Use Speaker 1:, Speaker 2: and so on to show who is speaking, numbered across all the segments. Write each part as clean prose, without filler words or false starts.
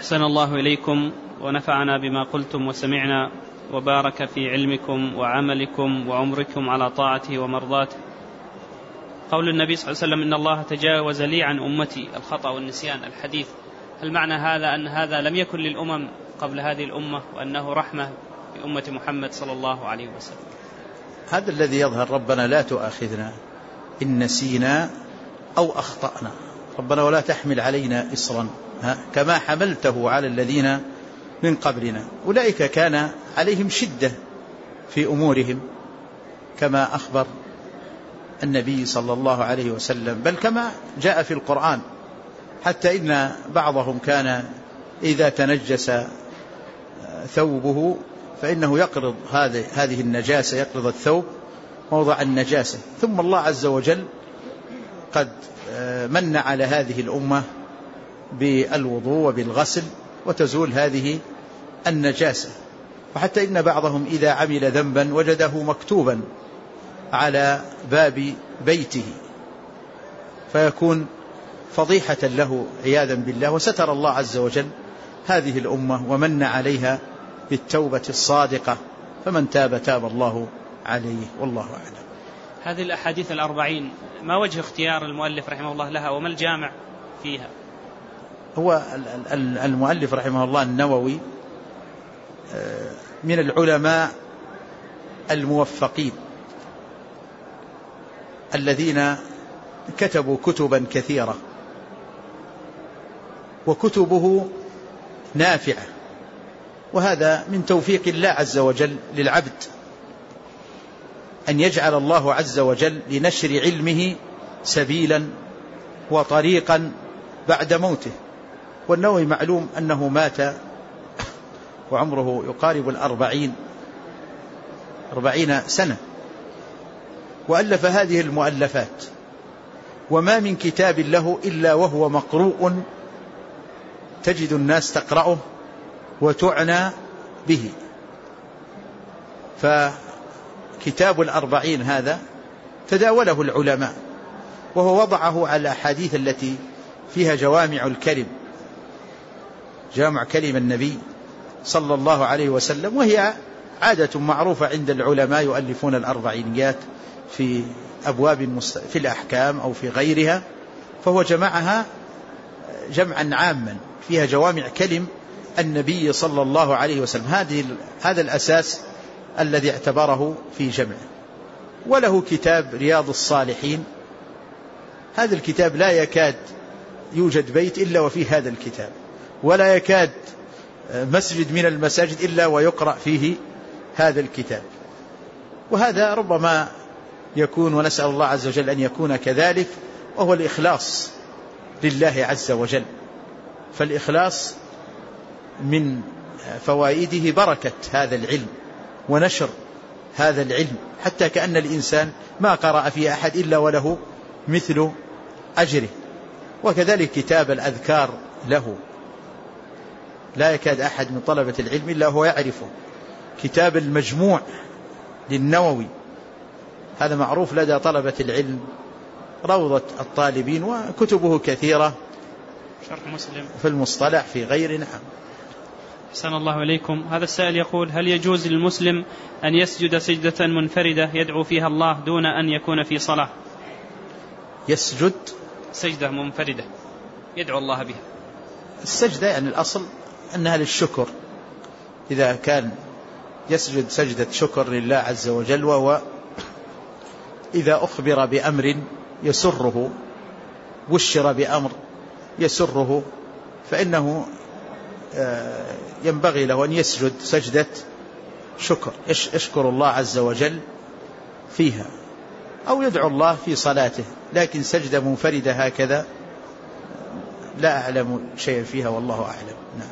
Speaker 1: أحسن الله إليكم ونفعنا بما قلتم وسمعنا وبارك في علمكم وعملكم وعمركم على طاعته ومرضاته. قول النبي صلى الله عليه وسلم إن الله تجاوز لي عن أمتي الخطأ والنسيان، الحديث هل معنى هذا أن هذا لم يكن للأمم قبل هذه الأمة وأنه رحمة بأمة محمد صلى الله عليه وسلم؟
Speaker 2: هذا الذي يظهر. ربنا لا تؤاخذنا إن نسينا أو أخطأنا، ربنا ولا تحمل علينا إصرا كما حملته على الذين من قبلنا. أولئك كان عليهم شدة في أمورهم كما أخبر النبي صلى الله عليه وسلم، بل كما جاء في القرآن، حتى إن بعضهم كان إذا تنجس ثوبه فإنه يقرض هذه النجاسة، يقرض الثوب موضع النجاسة، ثم الله عز وجل قد من على هذه الأمة بالوضوء وبالغسل وتزول هذه النجاسة. وحتى إن بعضهم إذا عمل ذنبا وجده مكتوبا على باب بيته فيكون فضيحة له عياذا بالله، وستر الله عز وجل هذه الأمة ومن عليها بالتوبة الصادقة، فمن تاب تاب الله عليه، والله أعلم.
Speaker 1: هذه الأحاديث 40 ما وجه اختيار المؤلف رحمه الله لها وما الجامع فيها؟
Speaker 2: هو المؤلف رحمه الله النووي من العلماء الموفقين الذين كتبوا كتبا كثيرة، وكتبه نافعة، وهذا من توفيق الله عز وجل للعبد أن يجعل الله عز وجل لنشر علمه سبيلا وطريقا بعد موته. والنووي معلوم أنه مات وعمره يقارب 40 سنة، وألف هذه المؤلفات، وما من كتاب له إلا وهو مقروء، تجد الناس تقرأه وتعنى به. فكتاب 40 هذا تداوله العلماء، وهو وضعه على الأحاديث التي فيها جوامع الكلم، جامع كلم النبي صلى الله عليه وسلم، وهي عادة معروفة عند العلماء يؤلفون 40 في أبواب في الأحكام أو في غيرها، فهو جمعها جمعا عاما فيها جوامع كلم النبي صلى الله عليه وسلم. هذا الأساس الذي اعتبره في جمعه. وله كتاب رياض الصالحين، هذا الكتاب لا يكاد يوجد بيت إلا وفيه هذا الكتاب، ولا يكاد مسجد من المساجد إلا ويقرأ فيه هذا الكتاب. وهذا ربما يكون، ونسأل الله عز وجل أن يكون كذلك، وهو الإخلاص لله عز وجل. فالإخلاص من فوائده بركة هذا العلم ونشر هذا العلم، حتى كأن الإنسان ما قرأ في أحد إلا وله مثل أجره. وكذلك كتاب الأذكار له لا يكاد أحد من طلبة العلم إلا هو يعرفه. كتاب المجموع للنووي هذا معروف لدى طلبة العلم، روضة الطالبين، وكتبه كثيرة،
Speaker 1: شرح مسلم
Speaker 2: في المصطلح في غير. نعم.
Speaker 1: أحسن الله إليكم. هذا السائل يقول: هل يجوز للمسلم أن يسجد سجدة منفردة يدعو فيها الله دون أن يكون في صلاة؟
Speaker 2: يسجد
Speaker 1: سجدة منفردة يدعو الله بها.
Speaker 2: السجدة يعني الأصل أنها للشكر، إذا كان يسجد سجدة شكر لله عز وجل، وهو إذا أخبر بأمر يسره، بشر بأمر يسره، فإنه ينبغي له أن يسجد سجدة شكر، يشكر الله عز وجل فيها، أو يدعو الله في صلاته. لكن سجدة منفردة هكذا لا أعلم شيئا فيها، والله أعلم. نعم.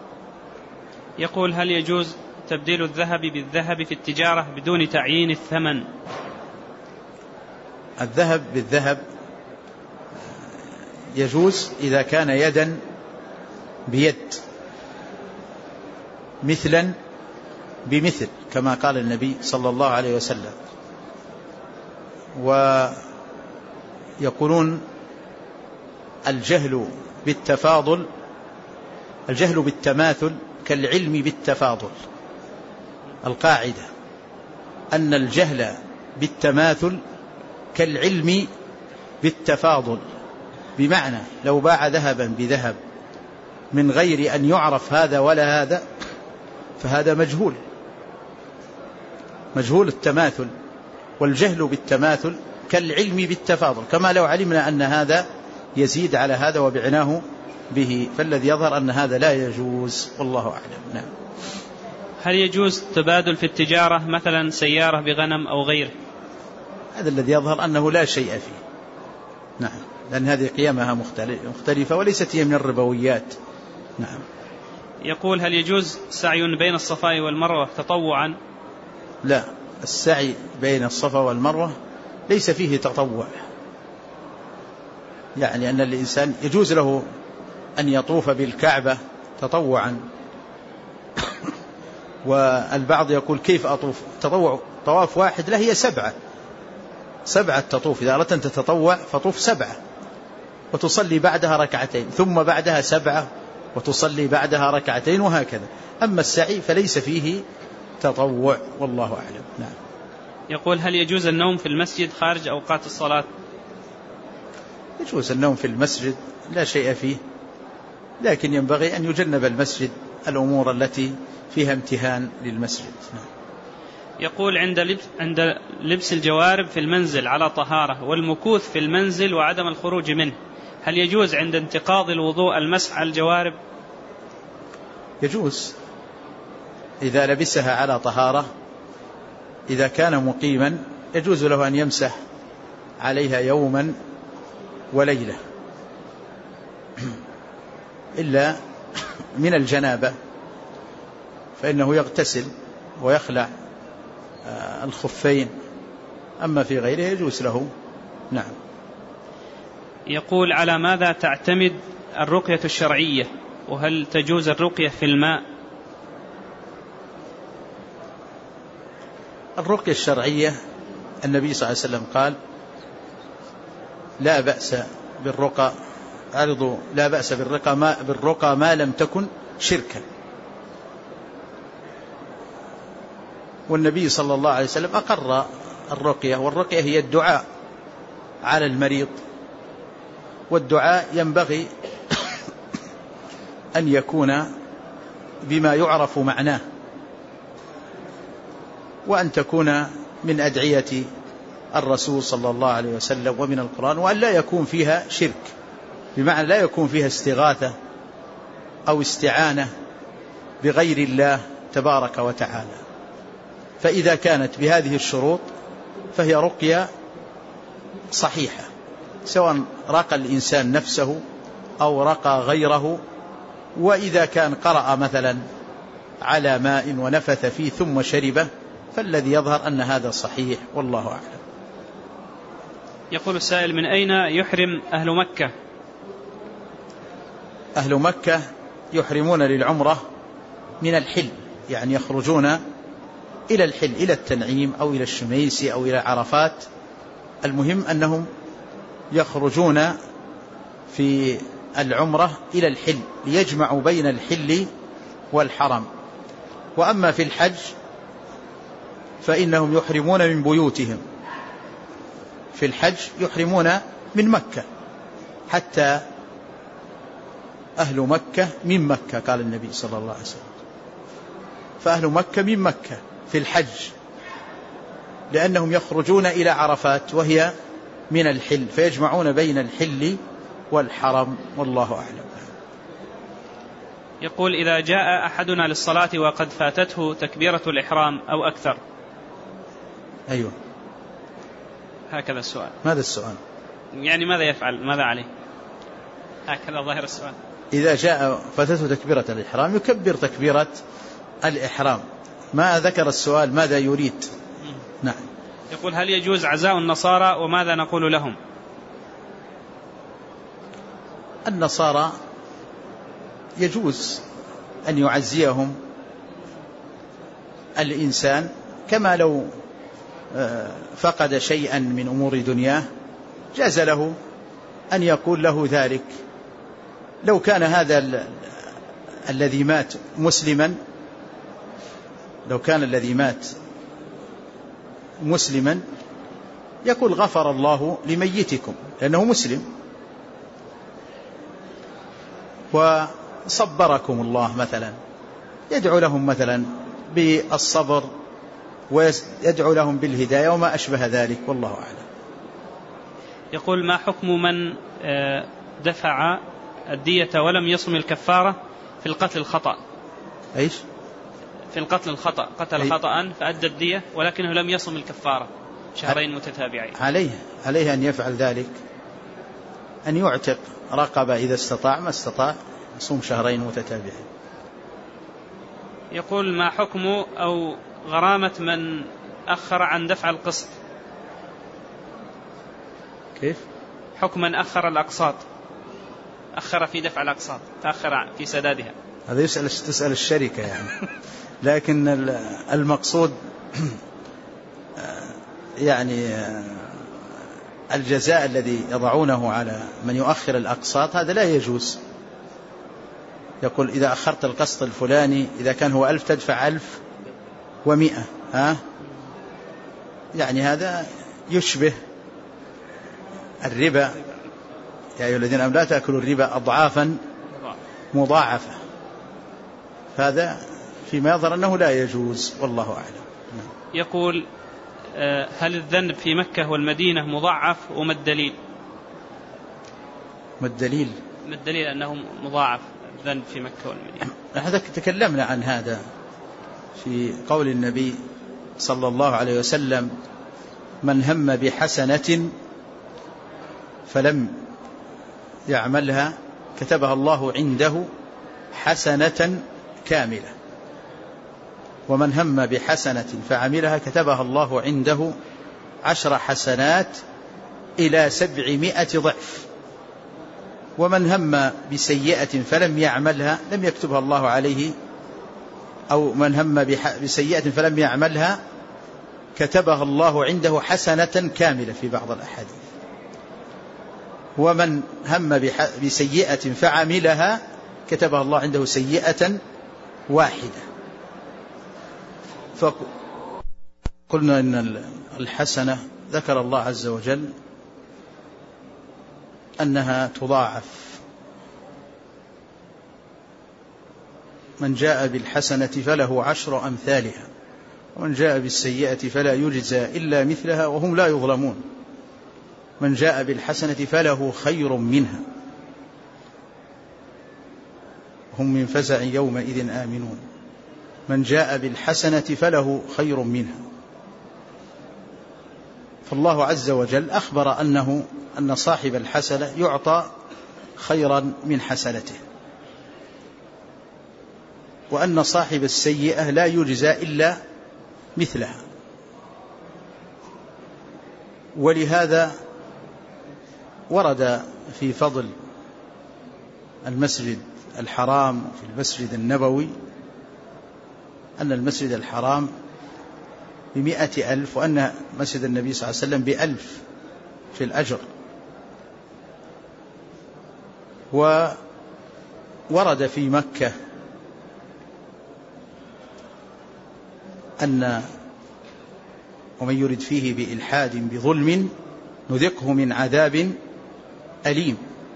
Speaker 1: يقول: هل يجوز تبديل الذهب بالذهب في التجارة بدون تعيين الثمن؟
Speaker 2: الذهب بالذهب يجوز إذا كان يدا بيد، مثلا بمثل، كما قال النبي صلى الله عليه وسلم. ويقولون الجهل بالتفاضل الجهل بالتماثل كالعلم بالتفاضل. القاعدة أن الجهل بالتماثل كالعلم بالتفاضل، بمعنى لو باع ذهبا بذهب من غير أن يعرف هذا ولا هذا فهذا مجهول التماثل. والجهل بالتماثل كالعلم بالتفاضل، كما لو علمنا أن هذا يزيد على هذا وبعناه به، فالذي يظهر أن هذا لا يجوز، والله أعلم. نعم.
Speaker 1: هل يجوز تبادل في التجارة مثلا سيارة بغنم أو غيره؟
Speaker 2: هذا الذي يظهر أنه لا شيء فيه. نعم، لأن هذه قيمها مختلفة وليست هي من الربويات. نعم.
Speaker 1: يقول هل يجوز سعي بين الصفا والمروة تطوعا؟
Speaker 2: لا، السعي بين الصفا والمروة ليس فيه تطوع، يعني أن الإنسان يجوز له أن يطوف بالكعبة تطوعا والبعض يقول كيف أطوف تطوع؟ طواف واحد لا، هي سبعة تطوف. إذا أردت أن تتطوع فطوف 7 وتصلي بعدها 2 ثم بعدها 7 وتصلي بعدها 2 وهكذا. أما السعي فليس فيه تطوع، والله أعلم. نعم.
Speaker 1: يقول هل يجوز النوم في المسجد خارج أوقات الصلاة؟
Speaker 2: يجوز النوم في المسجد، لا شيء فيه، لكن ينبغي أن يجنب المسجد الأمور التي فيها امتهان للمسجد. نعم.
Speaker 1: يقول عند لبس الجوارب في المنزل على طهارة والمكوث في المنزل وعدم الخروج منه، هل يجوز عند انتقاض الوضوء المسح على الجوارب؟
Speaker 2: يجوز إذا لبسها على طهارة. إذا كان مقيما يجوز له أن يمسح عليها يوما وليلة، إلا من الجنابة فإنه يغتسل ويخلع الخفين، أما في غيره يجوز له. نعم.
Speaker 1: يقول على ماذا تعتمد الرقية الشرعية، وهل تجوز الرقية في الماء؟
Speaker 2: الرقية الشرعية النبي صلى الله عليه وسلم قال لا بأس بالرقى، لا بأس بالرقى ما لم تكن شركا. والنبي صلى الله عليه وسلم أقر الرقية، والرقية هي الدعاء على المريض، والدعاء ينبغي أن يكون بما يعرف معناه، وأن تكون من أدعية الرسول صلى الله عليه وسلم ومن القرآن، وأن لا يكون فيها شرك، بمعنى لا يكون فيها استغاثة أو استعانة بغير الله تبارك وتعالى. فإذا كانت بهذه الشروط فهي رقية صحيحة، سواء رقى الإنسان نفسه أو رقى غيره. وإذا كان قرأ مثلا على ماء ونفث فيه ثم شربه فالذي يظهر أن هذا صحيح، والله أعلم.
Speaker 1: يقول السائل من أين يحرم أهل مكة؟
Speaker 2: أهل مكة يحرمون للعمرة من الحل، يعني يخرجون إلى الحل، إلى التنعيم أو إلى الشميسي أو إلى عرفات. المهم أنهم يخرجون في العمرة إلى الحل ليجمعوا بين الحل والحرم. وأما في الحج فإنهم يحرمون من بيوتهم، في الحج يحرمون من مكة، حتى أهل مكة من مكة قال النبي صلى الله عليه وسلم، فأهل مكة من مكة في الحج، لأنهم يخرجون إلى عرفات وهي من الحل، فيجمعون بين الحل والحرم، والله أعلم.
Speaker 1: يقول إذا جاء أحدنا للصلاة وقد فاتته تكبيرة الإحرام أو أكثر.
Speaker 2: أيوة،
Speaker 1: هكذا السؤال.
Speaker 2: ماذا السؤال؟
Speaker 1: يعني ماذا يفعل، ماذا عليه؟ هكذا ظاهر السؤال.
Speaker 2: إذا جاء فاتته تكبيرة الإحرام يكبر تكبيرة الإحرام. ما ذكر السؤال ماذا يريد. نعم.
Speaker 1: يقول هل يجوز عزاء النصارى وماذا نقول لهم؟
Speaker 2: النصارى يجوز أن يعزيهم الإنسان كما لو فقد شيئا من أمور دنياه، جاز له أن يقول له ذلك. لو كان هذا الذي مات مسلما، لو كان الذي مات مسلما يقول غفر الله لميتكم لأنه مسلم، وصبركم الله مثلا، يدعو لهم مثلا بالصبر ويدعو لهم بالهداية وما أشبه ذلك، والله أعلم.
Speaker 1: يقول: ما حكم من دفع الدية ولم يصم الكفارة في القتل الخطأ؟
Speaker 2: إيش؟
Speaker 1: في القتل الخطأ، قتل خطأ فأدى الدية ولكنه لم يصم الكفارة شهرين متتابعين.
Speaker 2: عليه أن يفعل ذلك، أن يعتق رقبة إذا استطاع، ما استطاع يصوم شهرين متتابعين.
Speaker 1: يقول: ما حكم أو غرامة من أخر عن دفع القسط؟
Speaker 2: كيف؟
Speaker 1: حكم من أخر الأقساط، أخر في دفع الأقساط، تأخر في سدادها.
Speaker 2: هذا تسأل الشركة يعني. لكن المقصود يعني الجزاء الذي يضعونه على من يؤخر الأقساط هذا لا يجوز. يقول: إذا أخرت القسط الفلاني إذا كان هو 1000 تدفع 1100. يعني هذا يشبه الربا. يا أيها الذين آمنوا لا تأكلوا الربا أضعافا مضاعفة. هذا فيما يظهر أنه لا يجوز، والله أعلم.
Speaker 1: يقول: هل الذنب في مكة والمدينة مضاعف، وما الدليل؟
Speaker 2: ما الدليل؟
Speaker 1: ما الدليل أنه مضاعف الذنب في مكة والمدينة؟
Speaker 2: هذا تكلمنا عن هذا في قول النبي صلى الله عليه وسلم: من هم بحسنة فلم يعملها كتبها الله عنده حسنة كاملة، ومن هم بحسنة فعملها كتبها الله عنده 10 حسنات إلى 700 ضعف، ومن هم بسيئة فلم يعملها لم يكتبها الله عليه، أو من هم بسيئة فلم يعملها كتبها الله عنده حسنة كاملة في بعض الأحاديث، ومن هم بسيئة فعملها كتبها الله عنده سيئة واحدة. فقلنا إن الحسنة ذكر الله عز وجل أنها تضاعف، من جاء بالحسنة فله 10 أمثالها، ومن جاء بالسيئة فلا يجزى إلا مثلها وهم لا يظلمون، من جاء بالحسنة فله خير منها هم من فزع يومئذ آمنون، من جاء بالحسنة فله خير منها. فالله عز وجل أخبر أن صاحب الحسنة يعطى خيرا من حسنته، وأن صاحب السيئة لا يجزى إلا مثلها. ولهذا ورد في فضل المسجد الحرام في المسجد النبوي أن المسجد الحرام ب100,000، وأن مسجد النبي صلى الله عليه وسلم ب1000 في الأجر. وورد في مكة أن ومن يرد فيه بإلحاد بظلم نذقه من عذاب أليم.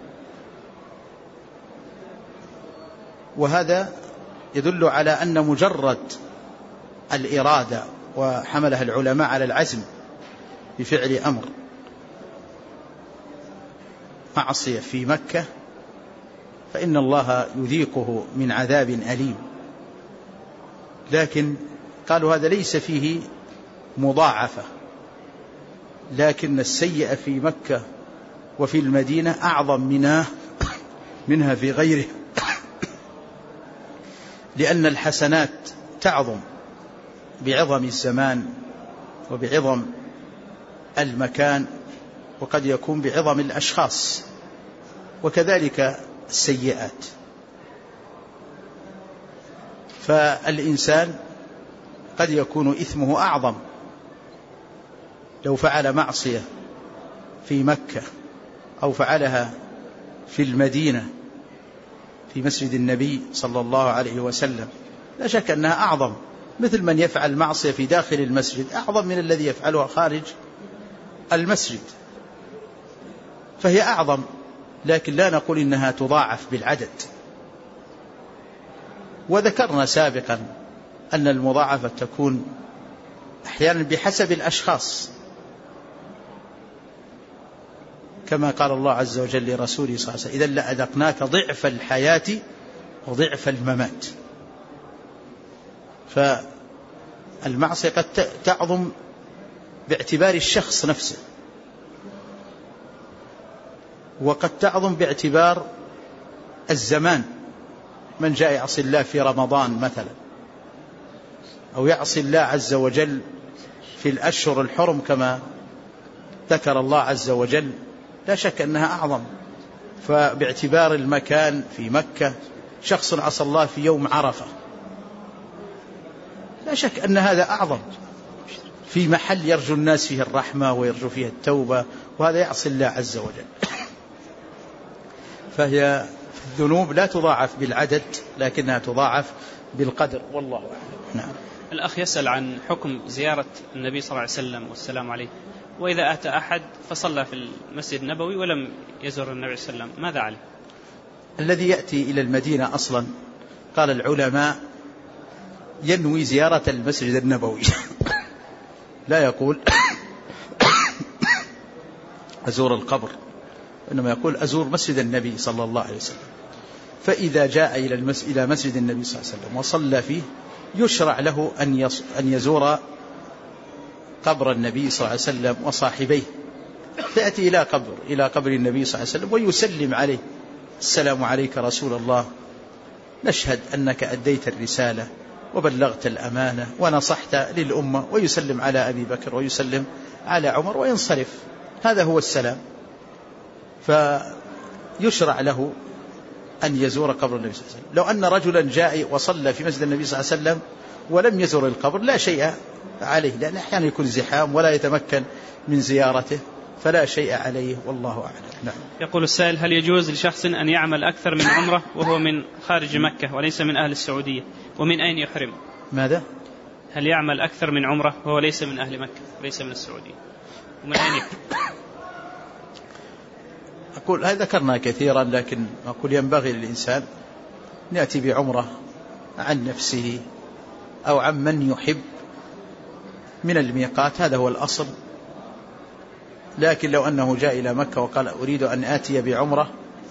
Speaker 2: وهذا يدل على أن مجرد الإرادة وحملها العلماء على العزم بفعل أمر معصية في مكة فإن الله يذيقه من عذاب أليم. لكن قالوا هذا ليس فيه مضاعفة، لكن السيئة في مكة وفي المدينة أعظم منها في غيره، لأن الحسنات تعظم بعظم الزمان وبعظم المكان، وقد يكون بعظم الأشخاص، وكذلك السيئات. فالإنسان قد يكون إثمه أعظم لو فعل معصية في مكة أو فعلها في المدينة في مسجد النبي صلى الله عليه وسلم لا شك أنها أعظم، مثل من يفعل معصية في داخل المسجد أعظم من الذي يفعلها خارج المسجد، فهي أعظم، لكن لا نقول إنها تضاعف بالعدد. وذكرنا سابقا أن المضاعفة تكون أحيانا بحسب الأشخاص، كما قال الله عز وجل لرسوله صلى الله عليه وسلم: إذا لأذقناك ضعف الحياة وضعف الممات. فالمعصية قد تعظم باعتبار الشخص نفسه، وقد تعظم باعتبار الزمان، من جاء يعصي الله في رمضان مثلا، أو يعصي الله عز وجل في الأشهر الحرم كما ذكر الله عز وجل، لا شك أنها أعظم. فباعتبار المكان في مكة، شخص عصى الله في يوم عرفة، لا شك أن هذا أعظم، في محل يرجو الناس فيه الرحمة ويرجو فيه التوبة، وهذا يعصي الله عز وجل. فهي الذنوب لا تضاعف بالعدد، لكنها تضاعف بالقدر، والله أعلم. نعم.
Speaker 1: الأخ يسأل عن حكم زيارة النبي صلى الله عليه وسلم والسلام عليه، وإذا أتى أحد فصلى في المسجد النبوي ولم يزور النبي صلى الله عليه وسلم، ماذا عليه؟
Speaker 2: الذي يأتي إلى المدينة أصلا، قال العلماء، ينوي زيارة المسجد النبوي، لا يقول أزور القبر، إنما يقول أزور مسجد النبي صلى الله عليه وسلم. فإذا جاء إلى مسجد النبي صلى الله عليه وسلم وصلى فيه، يشرع له أن يزور قبر النبي صلى الله عليه وسلم وصاحبيه، فيأتي إلى قبر النبي صلى الله عليه وسلم ويسلم عليه: السلام عليك رسول الله، نشهد أنك أديت الرسالة وبلغت الأمانة ونصحت للأمة، ويسلم على أبي بكر ويسلم على عمر وينصرف. هذا هو السلام. فيشرع له أن يزور قبر النبي صلى الله عليه وسلم. لو أن رجلا جاء وصلى في مسجد النبي صلى الله عليه وسلم ولم يزور القبر لا شيء عليه، لأن أحيانا يكون زحام ولا يتمكن من زيارته، فلا شيء عليه، والله أعلم. نعم.
Speaker 1: يقول السائل: هل يجوز لشخص أن يعمل أكثر من عمرة وهو من خارج مكة وليس من أهل السعودية؟ ومن أين يحرم؟
Speaker 2: ماذا؟
Speaker 1: هل يعمل أكثر من عمرة وهو ليس من أهل مكة وليس من السعودية، ومن أين يحرم؟
Speaker 2: أقول هذا ذكرنا كثيرا، لكن أقول ينبغي للإنسان أن يأتي بعمرة عن نفسه أو عن من يحب من الميقات، هذا هو الأصل. لكن لو أنه جاء إلى مكة وقال أريد أن آتي بعمرة،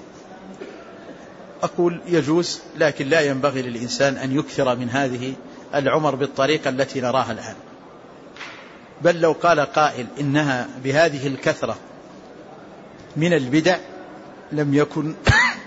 Speaker 2: أقول يجوز، لكن لا ينبغي للإنسان أن يكثر من هذه العمر بالطريقة التي نراها الآن. بل لو قال قائل إنها بهذه الكثرة من البدع لم يكن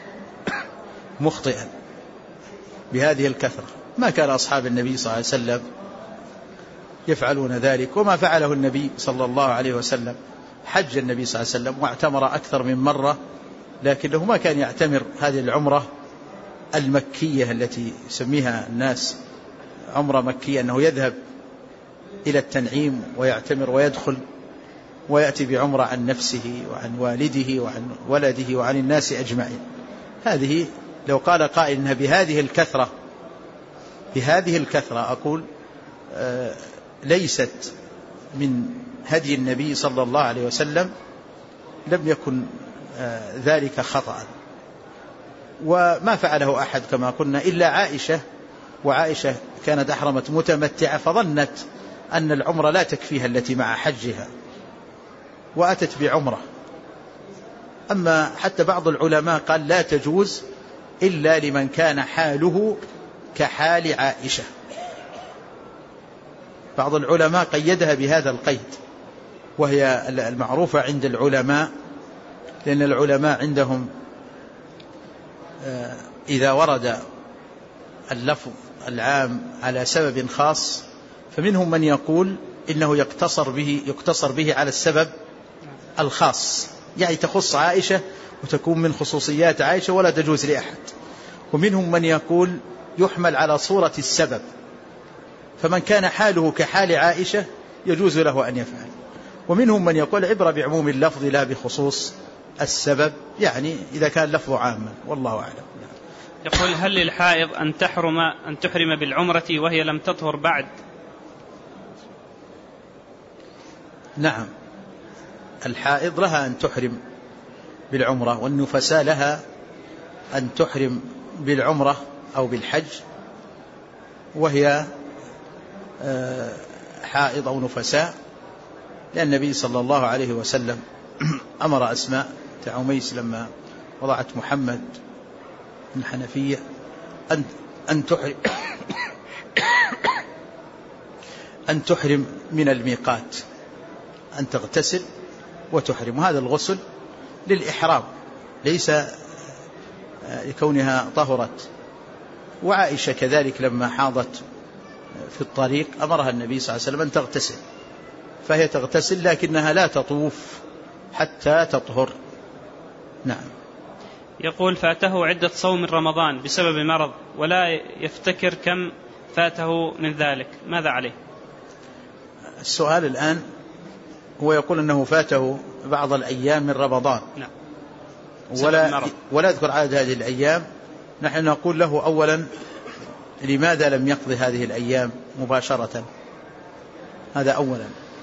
Speaker 2: مخطئا بهذه الكثرة. ما كان أصحاب النبي صلى الله عليه وسلم يفعلون ذلك، وما فعله النبي صلى الله عليه وسلم. حج النبي صلى الله عليه وسلم واعتمر أكثر من مرة، لكنه ما كان يعتمر هذه العمرة المكية التي يسميها الناس عمرة مكية، أنه يذهب إلى التنعيم ويعتمر ويدخل ويأتي بعمرة عن نفسه وعن والده وعن ولده وعن الناس أجمعين. هذه لو قال قائل إنها بهذه الكثرة أقول ليست من هدي النبي صلى الله عليه وسلم، لم يكن ذلك خطأ، وما فعله أحد كما قلنا إلا عائشة، وعائشة كانت أحرمت متمتعة فظنت أن العمرة لا تكفيها التي مع حجها وأتت بعمرة. أما حتى بعض العلماء قال لا تجوز إلا لمن كان حاله كحال عائشة. بعض العلماء قيدها بهذا القيد، وهي المعروفة عند العلماء، لأن العلماء عندهم إذا ورد اللفظ العام على سبب خاص فمنهم من يقول إنه يقتصر به على السبب الخاص، يعني تخص عائشة وتكون من خصوصيات عائشة ولا تجوز لأحد. ومنهم من يقول يحمل على صورة السبب، فمن كان حاله كحال عائشة يجوز له أن يفعل. ومنهم من يقول عبرة بعموم اللفظ لا بخصوص السبب، يعني إذا كان لفظ عاما، والله أعلم.
Speaker 1: يقول: هل للحائض أن تحرم بالعمرة وهي لم تطهر بعد؟
Speaker 2: نعم، الحائض لها أن تحرم بالعمرة، والنفساء لها أن تحرم بالعمرة أو بالحج وهي حائض أو نفساء، لأن النبي صلى الله عليه وسلم أمر أسماء عميس لما وضعت محمد من حنفية أن تحرم من الميقات، أن تغتسل وتحرم. وهذا الغسل للإحرام ليس لكونها طهرت. وعائشة كذلك لما حاضت في الطريق أمرها النبي صلى الله عليه وسلم أن تغتسل، فهي تغتسل لكنها لا تطوف حتى تطهر. نعم.
Speaker 1: يقول: فاته عدة صوم رمضان بسبب مرض ولا يفتكر كم فاته من ذلك، ماذا عليه؟
Speaker 2: السؤال الآن هو يقول أنه فاته بعض الأيام من رمضان.
Speaker 1: نعم.
Speaker 2: ولا يذكر عدد هذه الأيام. نحن نقول له أولا: لماذا لم يقضي هذه الأيام مباشرة؟ هذا أولا.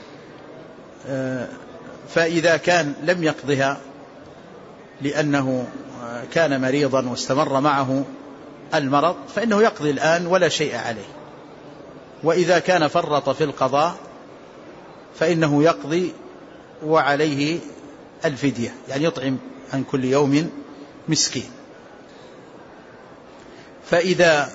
Speaker 2: فإذا كان لم يقضها لأنه كان مريضا واستمر معه المرض فإنه يقضي الآن ولا شيء عليه. وإذا كان فرط في القضاء فإنه يقضي وعليه الفدية، يعني يطعم عن كل يوم مسكين. فإذا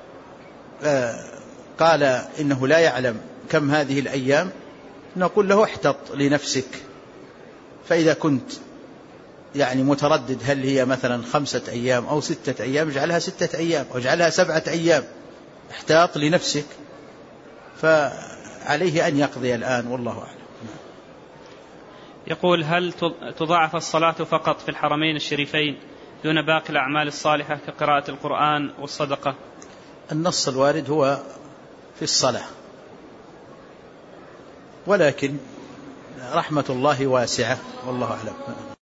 Speaker 2: قال إنه لا يعلم كم هذه الأيام نقول له: احتط لنفسك، فإذا كنت يعني متردد هل هي مثلا 5 أيام أو 6 أيام اجعلها 6 أيام أو اجعلها 7 أيام، احتاط لنفسك. فعليه أن يقضي الآن، والله أعلم.
Speaker 1: يقول: هل تضاعف الصلاة فقط في الحرمين الشريفين دون باقي الأعمال الصالحة كقراءة القرآن والصدقة؟
Speaker 2: النص الوارد هو في الصلاة، ولكن رحمة الله واسعة، والله أعلم.